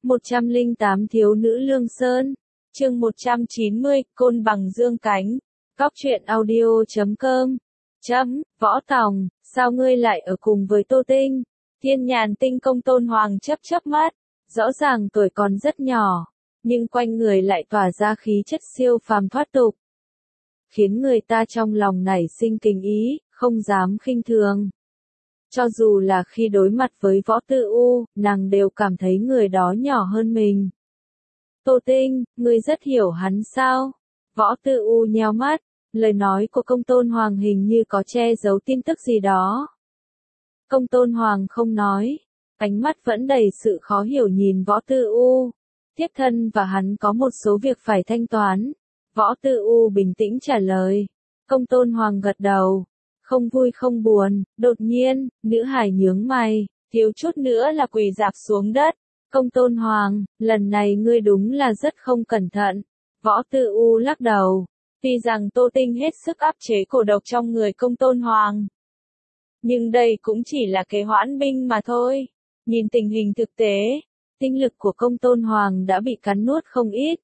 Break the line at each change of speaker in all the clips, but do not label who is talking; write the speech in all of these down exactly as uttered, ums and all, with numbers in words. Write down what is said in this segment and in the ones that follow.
một trăm lẻ tám Thiếu nữ Lương Sơn. Chương một trăm chín mươi, Côn bằng dương cánh. Góc truyện audio chấm com. Chấm, Võ Tòng, sao ngươi lại ở cùng với Tô Tinh? Thiên Nhàn Tinh Công Tôn Hoàng chớp chớp mắt, rõ ràng tuổi còn rất nhỏ, nhưng quanh người lại tỏa ra khí chất siêu phàm thoát tục, khiến người ta trong lòng nảy sinh kính ý, không dám khinh thường. Cho dù là khi đối mặt với Võ Tư U, nàng đều cảm thấy người đó nhỏ hơn mình. Tô Tinh, ngươi rất hiểu hắn sao? Võ Tư U nheo mắt, lời nói của Công Tôn Hoàng hình như có che giấu tin tức gì đó. Công Tôn Hoàng không nói, ánh mắt vẫn đầy sự khó hiểu nhìn Võ Tư U. Thiếp thân và hắn có một số việc phải thanh toán. Võ Tư U bình tĩnh trả lời. Công Tôn Hoàng gật đầu, không vui không buồn. Đột nhiên, nữ hài nhướng mày, thiếu chút nữa là quỳ rạp xuống đất. Công Tôn Hoàng, lần này ngươi đúng là rất không cẩn thận. Võ Tư U lắc đầu, tuy rằng Tô Tinh hết sức áp chế cổ độc trong người Công Tôn Hoàng, nhưng đây cũng chỉ là kế hoãn binh mà thôi. Nhìn tình hình thực tế, tinh lực của Công Tôn Hoàng đã bị cắn nuốt không ít.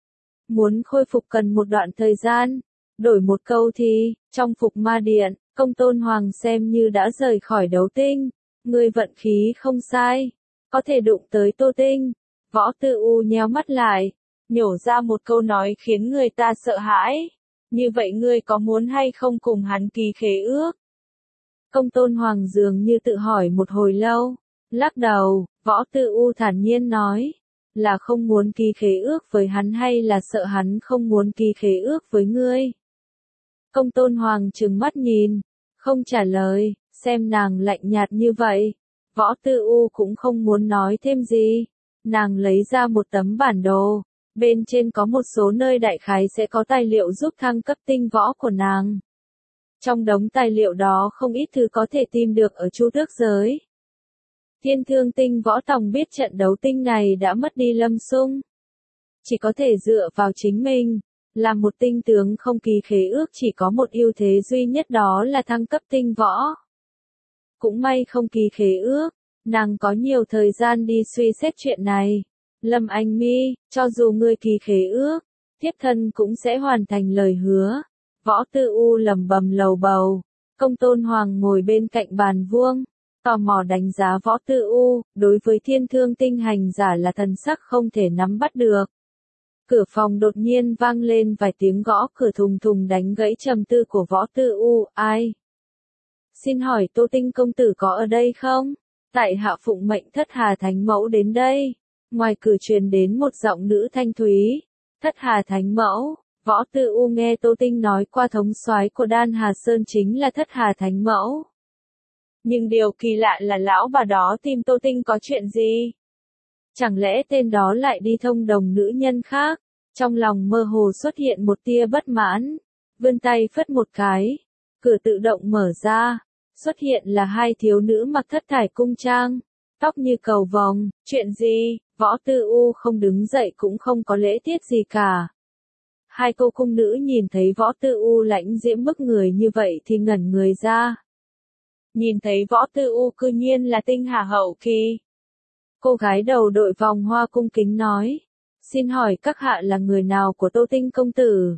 Muốn khôi phục cần một đoạn thời gian. Đổi một câu thì, trong Phục Ma Điện, Công Tôn Hoàng xem như đã rời khỏi đấu tinh. Ngươi vận khí không sai, có thể đụng tới Tô Tinh. Võ Tư U nhéo mắt lại, nhổ ra một câu nói khiến người ta sợ hãi. Như vậy ngươi có muốn hay không cùng hắn ký khế ước? Công Tôn Hoàng dường như tự hỏi một hồi lâu, lắc đầu. Võ Tư U thản nhiên nói, là không muốn ký khế ước với hắn hay là sợ hắn không muốn ký khế ước với ngươi? Công Tôn Hoàng trừng mắt nhìn, không trả lời. Xem nàng lạnh nhạt như vậy, Võ Tư U cũng không muốn nói thêm gì. Nàng lấy ra một tấm bản đồ, bên trên có một số nơi đại khái sẽ có tài liệu giúp thăng cấp tinh võ của nàng. Trong đống tài liệu đó không ít thứ có thể tìm được ở Chu Tước giới. Thiên Thương Tinh Võ Tòng biết trận đấu tinh này đã mất đi Lâm Sung, chỉ có thể dựa vào chính mình. Làm một tinh tướng không ký khế ước chỉ có một ưu thế duy nhất, đó là thăng cấp tinh võ. Cũng may không ký khế ước, nàng có nhiều thời gian đi suy xét chuyện này. Lâm Anh Mi, cho dù ngươi ký khế ước, thiếp thân cũng sẽ hoàn thành lời hứa. Võ Tư U lẩm bẩm lầu bầu. Công Tôn Hoàng ngồi bên cạnh bàn vuông, tò mò đánh giá Võ Tư U. Đối với Thiên Thương Tinh hành giả là thần sắc không thể nắm bắt được. Cửa phòng đột nhiên vang lên vài tiếng gõ cửa thùng thùng đánh gãy trầm tư của Võ Tư U. Ai? Xin hỏi Tô Tinh công tử có ở đây không? Tại hạ phụng mệnh Thất Hà Thánh Mẫu đến đây. Ngoài cửa truyền đến một giọng nữ thanh thúy. Thất Hà Thánh Mẫu. Võ Tư U nghe Tô Tinh nói qua thống soái của Đan Hà Sơn chính là Thất Hà Thánh Mẫu. Nhưng điều kỳ lạ là lão bà đó tìm Tô Tinh có chuyện gì? Chẳng lẽ tên đó lại đi thông đồng nữ nhân khác? Trong lòng mơ hồ xuất hiện một tia bất mãn. Vươn tay phất một cái, cửa tự động mở ra. Xuất hiện là hai thiếu nữ mặc thất thải cung trang, tóc như cầu vồng. Chuyện gì? Võ Tư U không đứng dậy cũng không có lễ tiết gì cả. Hai cô cung nữ nhìn thấy Võ Tư U lãnh diễm bức người như vậy thì ngẩn người ra. Nhìn thấy Võ Tư U cư nhiên là tinh hà hậu kỳ. Cô gái đầu đội vòng hoa cung kính nói, xin hỏi các hạ là người nào của Tô Tinh công tử?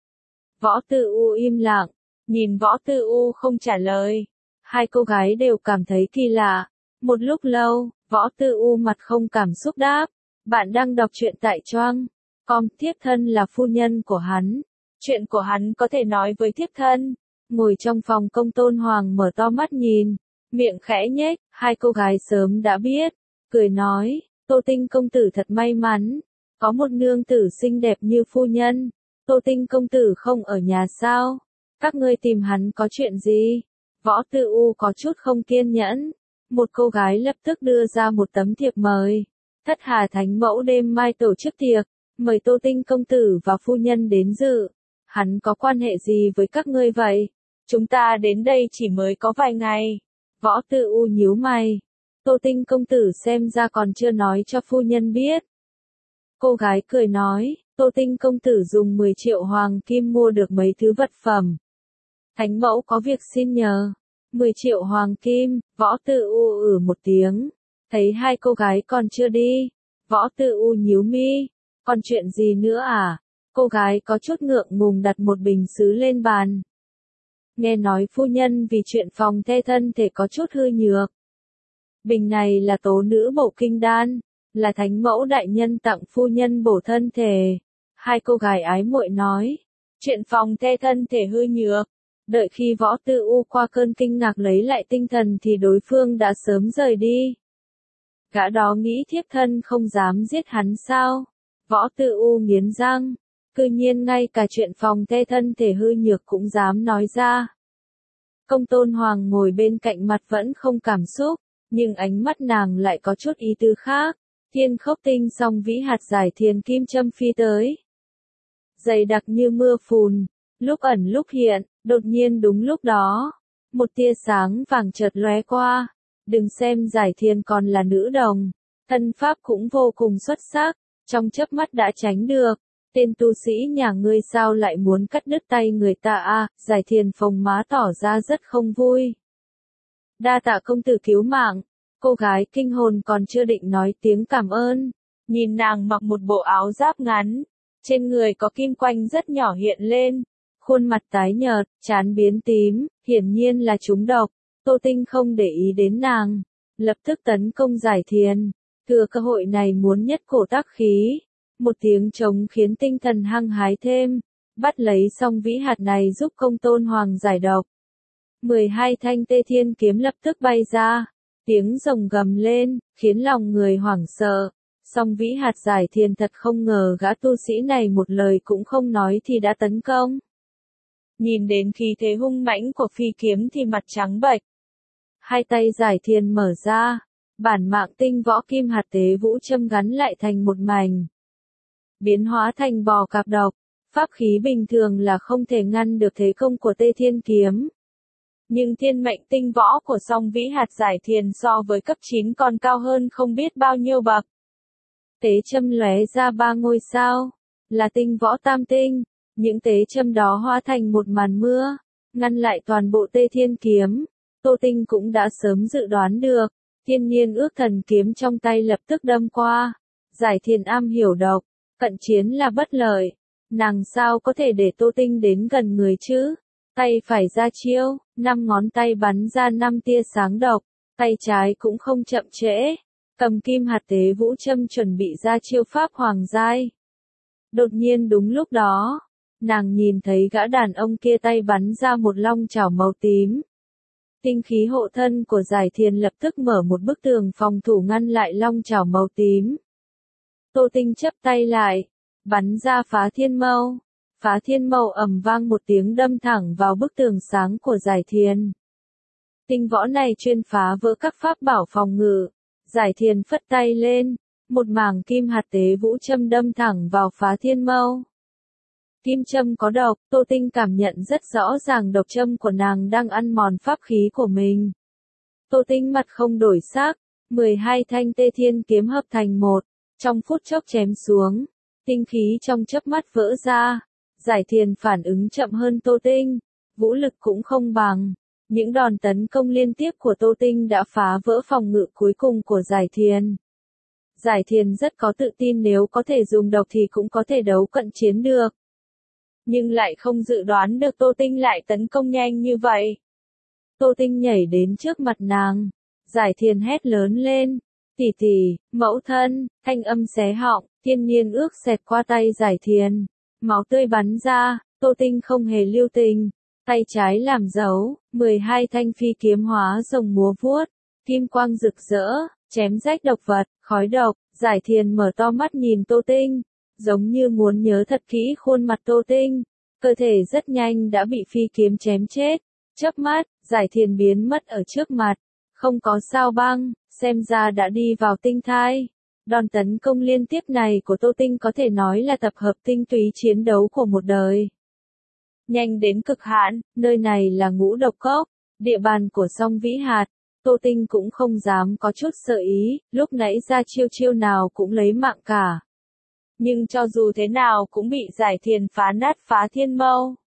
Võ Tư U im lặng, nhìn Võ Tư U không trả lời. Hai cô gái đều cảm thấy kỳ lạ. Một lúc lâu, Võ Tư U mặt không cảm xúc đáp, bạn đang đọc truyện tại Choang. Com, thiếp thân là phu nhân của hắn. Chuyện của hắn có thể nói với thiếp thân. Ngồi trong phòng Công Tôn Hoàng mở to mắt nhìn, miệng khẽ nhếch. Hai cô gái sớm đã biết, cười nói, Tô Tinh công tử thật may mắn, có một nương tử xinh đẹp như phu nhân. Tô Tinh công tử không ở nhà sao? Các ngươi tìm hắn có chuyện gì? Võ Tư U có chút không kiên nhẫn. Một cô gái lập tức đưa ra một tấm thiệp mời. Thất Hà Thánh Mẫu đêm mai tổ chức tiệc, mời Tô Tinh công tử và phu nhân đến dự. Hắn có quan hệ gì với các ngươi vậy? Chúng ta đến đây chỉ mới có vài ngày. Võ Tư U nhíu mày. Tô Tinh công tử xem ra còn chưa nói cho phu nhân biết. Cô gái cười nói, Tô Tinh công tử dùng mười triệu hoàng kim mua được mấy thứ vật phẩm. Thánh mẫu có việc xin nhờ. mười triệu hoàng kim. Võ Tư U ử một tiếng. Thấy hai cô gái còn chưa đi, Võ Tư U nhíu mi, còn chuyện gì nữa à? Cô gái có chút ngượng ngùng đặt một bình sứ lên bàn. Nghe nói phu nhân vì chuyện phòng the thân thể có chút hư nhược. Bình này là tố nữ bổ kinh đan, là thánh mẫu đại nhân tặng phu nhân bổ thân thể. Hai cô gái ái muội nói, chuyện phòng the thân thể hư nhược. Đợi khi Võ Tư U qua cơn kinh ngạc lấy lại tinh thần thì đối phương đã sớm rời đi. Gã đó nghĩ thiếp thân không dám giết hắn sao? Võ Tư U nghiến răng, cư nhiên ngay cả chuyện phòng the thân thể hư nhược cũng dám nói ra. Công Tôn Hoàng ngồi bên cạnh mặt vẫn không cảm xúc, nhưng ánh mắt nàng lại có chút ý tứ khác. Thiên khốc tinh song vĩ hạt giải thiền kim châm phi tới. Dày đặc như mưa phùn, lúc ẩn lúc hiện, đột nhiên đúng lúc đó. Một tia sáng vàng chợt lóe qua. Đừng xem giải thiền còn là nữ đồng, thân pháp cũng vô cùng xuất sắc, trong chớp mắt đã tránh được. Tên tu sĩ nhà ngươi sao lại muốn cắt đứt tay người ta a? Giải thiền phồng má tỏ ra rất không vui. Đa tạ công tử cứu mạng. Cô gái kinh hồn còn chưa định nói tiếng cảm ơn. Nhìn nàng mặc một bộ áo giáp ngắn, trên người có kim quanh rất nhỏ hiện lên, khuôn mặt tái nhợt, trán biến tím, hiển nhiên là trúng độc. Tô Tinh không để ý đến nàng, lập tức tấn công giải thiền, thừa cơ hội này muốn nhất cổ tác khí. Một tiếng trống khiến tinh thần hăng hái thêm, bắt lấy song vĩ hạt này giúp Công Tôn Hoàng giải độc. mười hai thanh tê thiên kiếm lập tức bay ra, tiếng rồng gầm lên, khiến lòng người hoảng sợ. Song vĩ hạt giải thiền thật không ngờ gã tu sĩ này một lời cũng không nói thì đã tấn công. Nhìn đến khí thế hung mãnh của phi kiếm thì mặt trắng bệch. Hai tay giải thiền mở ra, bản mạng tinh võ kim hạt tế vũ châm gắn lại thành một mảnh. Biến hóa thành bò cạp độc, pháp khí bình thường là không thể ngăn được thế công của tê thiên kiếm. Nhưng thiên mệnh tinh võ của song vĩ hạt giải thiền so với cấp chín còn cao hơn không biết bao nhiêu bậc. Tế châm lóe ra ba ngôi sao, là tinh võ tam tinh, những tế châm đó hóa thành một màn mưa, ngăn lại toàn bộ tê thiên kiếm. Tô Tinh cũng đã sớm dự đoán được, thiên nhiên ước thần kiếm trong tay lập tức đâm qua. Giải thiền am hiểu độc, cận chiến là bất lợi, nàng sao có thể để Tô Tinh đến gần người chứ? Tay phải ra chiêu, năm ngón tay bắn ra năm tia sáng độc, tay trái cũng không chậm trễ, cầm kim hạt tế vũ châm chuẩn bị ra chiêu pháp hoàng giai. Đột nhiên đúng lúc đó, nàng nhìn thấy gã đàn ông kia tay bắn ra một long chảo màu tím. Tinh khí hộ thân của giải thiền lập tức mở một bức tường phòng thủ ngăn lại long chảo màu tím. Tô Tinh chấp tay lại, bắn ra phá thiên mâu. Phá thiên mâu ầm vang một tiếng đâm thẳng vào bức tường sáng của giải thiền. Tinh võ này chuyên phá vỡ các pháp bảo phòng ngự. Giải thiền phất tay lên, một mảng kim hạt tế vũ châm đâm thẳng vào phá thiên mâu. Kim châm có độc, Tô Tinh cảm nhận rất rõ ràng độc châm của nàng đang ăn mòn pháp khí của mình. Tô Tinh mặt không đổi sắc, mười hai thanh tê thiên kiếm hợp thành một, trong phút chốc chém xuống, tinh khí trong chớp mắt vỡ ra. Giải thiền phản ứng chậm hơn Tô Tinh, vũ lực cũng không bằng. Những đòn tấn công liên tiếp của Tô Tinh đã phá vỡ phòng ngự cuối cùng của giải thiền. Giải thiền rất có tự tin nếu có thể dùng độc thì cũng có thể đấu cận chiến được. Nhưng lại không dự đoán được Tô Tinh lại tấn công nhanh như vậy. Tô Tinh nhảy đến trước mặt nàng, giải thiền hét lớn lên, tỷ tỷ, mẫu thân, thanh âm xé họng, thiên nhiên ước xẹt qua tay giải thiền. Máu tươi bắn ra, Tô Tinh không hề lưu tình, tay trái làm dấu, mười hai thanh phi kiếm hóa rồng múa vuốt, kim quang rực rỡ, chém rách độc vật, khói độc. Giải thiền mở to mắt nhìn Tô Tinh, giống như muốn nhớ thật kỹ khuôn mặt Tô Tinh, cơ thể rất nhanh đã bị phi kiếm chém chết. Chớp mắt, giải thiền biến mất ở trước mặt, không có sao băng, xem ra đã đi vào tinh thai. Đòn tấn công liên tiếp này của Tô Tinh có thể nói là tập hợp tinh túy chiến đấu của một đời. Nhanh đến cực hạn, nơi này là Ngũ Độc Cốc, địa bàn của song vĩ hạt. Tô Tinh cũng không dám có chút sợ ý, lúc nãy ra chiêu chiêu nào cũng lấy mạng cả. Nhưng cho dù thế nào cũng bị giải thiền phá nát phá thiên mâu.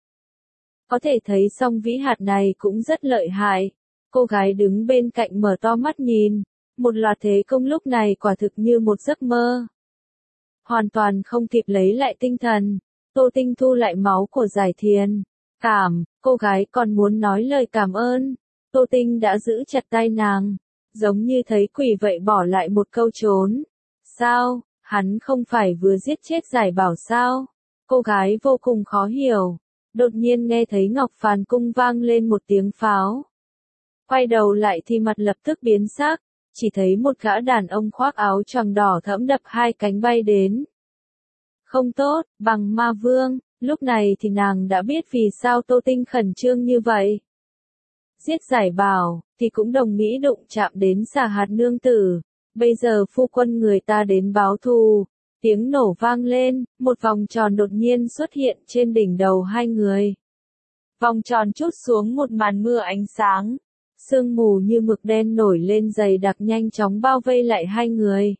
Có thể thấy song vĩ hạt này cũng rất lợi hại. Cô gái đứng bên cạnh mở to mắt nhìn, Một loạt thế công lúc này quả thực như một giấc mơ. Hoàn toàn không kịp lấy lại tinh thần, Tô Tinh thu lại máu của Giải Thiền. Cảm, cô gái còn muốn nói lời cảm ơn. Tô Tinh đã giữ chặt tay nàng, giống như thấy quỷ vậy bỏ lại một câu trốn. Sao, hắn không phải vừa giết chết Giải Bảo sao? Cô gái vô cùng khó hiểu. Đột nhiên nghe thấy Ngọc Phàn cung vang lên một tiếng pháo. Quay đầu lại thì mặt lập tức biến sắc, chỉ thấy một gã đàn ông khoác áo choàng đỏ thẫm đập hai cánh bay đến. Không tốt, Bằng Ma Vương, lúc này thì nàng đã biết vì sao Tô Tinh khẩn trương như vậy. Giết Giải Bảo, thì cũng đồng mỹ đụng chạm đến Xà Hạt nương tử, bây giờ phu quân người ta đến báo thù. Tiếng nổ vang lên, một vòng tròn đột nhiên xuất hiện trên đỉnh đầu hai người. Vòng tròn trút xuống một màn mưa ánh sáng. Sương mù như mực đen nổi lên dày đặc nhanh chóng bao vây lại hai người.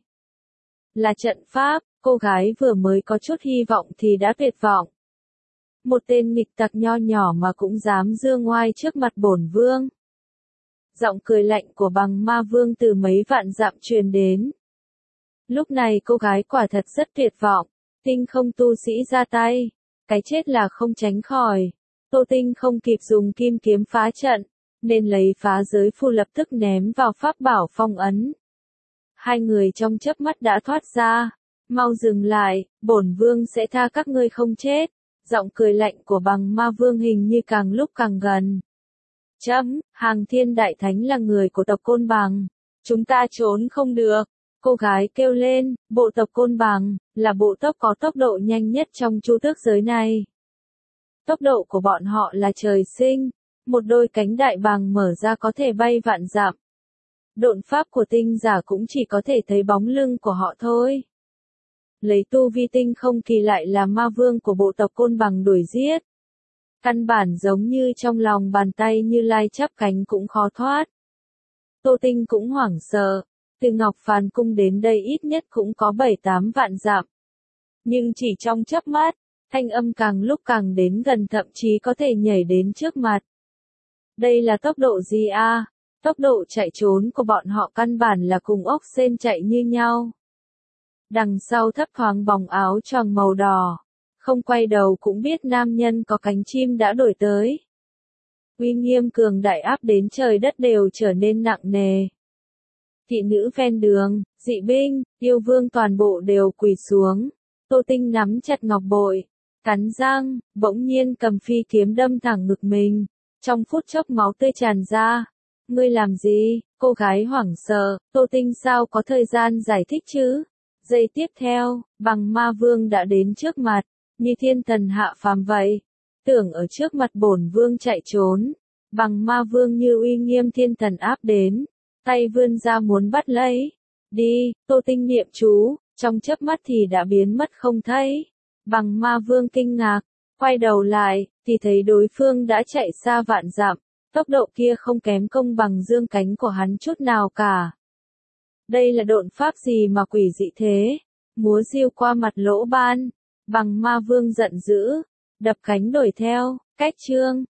Là trận pháp, cô gái vừa mới có chút hy vọng thì đã tuyệt vọng. Một tên nghịch tặc nho nhỏ mà cũng dám dương oai trước mặt bổn vương. Giọng cười lạnh của Bằng Ma Vương từ mấy vạn dặm truyền đến. Lúc này cô gái quả thật rất tuyệt vọng, Tinh không tu sĩ ra tay, cái chết là không tránh khỏi. Tô Tinh không kịp dùng kim kiếm phá trận, nên lấy phá giới phù lập tức ném vào pháp bảo phong ấn. Hai người trong chớp mắt đã thoát ra, mau dừng lại, bổn vương sẽ tha các ngươi không chết. Giọng cười lạnh của Bằng Ma Vương hình như càng lúc càng gần. Chấm, Hàng Thiên Đại Thánh là người của tộc Côn Bằng, chúng ta trốn không được. Cô gái kêu lên, bộ tộc Côn Bằng, là bộ tộc có tốc độ nhanh nhất trong chu tước giới này. Tốc độ của bọn họ là trời sinh, một đôi cánh đại bàng mở ra có thể bay vạn dặm. Độn pháp của tinh giả cũng chỉ có thể thấy bóng lưng của họ thôi. Lấy tu vi tinh không kỳ lại là ma vương của bộ tộc Côn Bằng đuổi giết. Căn bản giống như trong lòng bàn tay Như Lai chắp cánh cũng khó thoát. Tô Tinh cũng hoảng sợ. Từ Ngọc Phàn cung đến đây ít nhất cũng có bảy tám vạn dặm. Nhưng chỉ trong chớp mắt, thanh âm càng lúc càng đến gần thậm chí có thể nhảy đến trước mặt. Đây là tốc độ gì a? À? Tốc độ chạy trốn của bọn họ căn bản là cùng ốc sên chạy như nhau. Đằng sau thấp thoáng bóng áo choàng màu đỏ, không quay đầu cũng biết nam nhân có cánh chim đã đổi tới. Uy nghiêm cường đại áp đến trời đất đều trở nên nặng nề. Thị nữ ven đường, dị binh, yêu vương toàn bộ đều quỳ xuống. Tô Tinh nắm chặt ngọc bội, cắn răng, bỗng nhiên cầm phi kiếm đâm thẳng ngực mình. Trong phút chốc máu tươi tràn ra. Ngươi làm gì? Cô gái hoảng sợ, Tô Tinh sao có thời gian giải thích chứ? Giây tiếp theo, Bằng Ma Vương đã đến trước mặt, như thiên thần hạ phàm vậy. Tưởng ở trước mặt bổn vương chạy trốn. Bằng Ma Vương như uy nghiêm thiên thần áp đến. Tay vươn ra muốn bắt lấy. Đi, Tô Tinh niệm chú, trong chớp mắt thì đã biến mất không thấy. Bằng Ma Vương kinh ngạc, quay đầu lại, thì thấy đối phương đã chạy xa vạn dặm. Tốc độ kia không kém Công Bằng dương cánh của hắn chút nào cả. Đây là độn pháp gì mà quỷ dị thế? Múa diêu qua mặt lỗ ban. Bằng Ma Vương giận dữ, đập cánh đuổi theo, cách chương.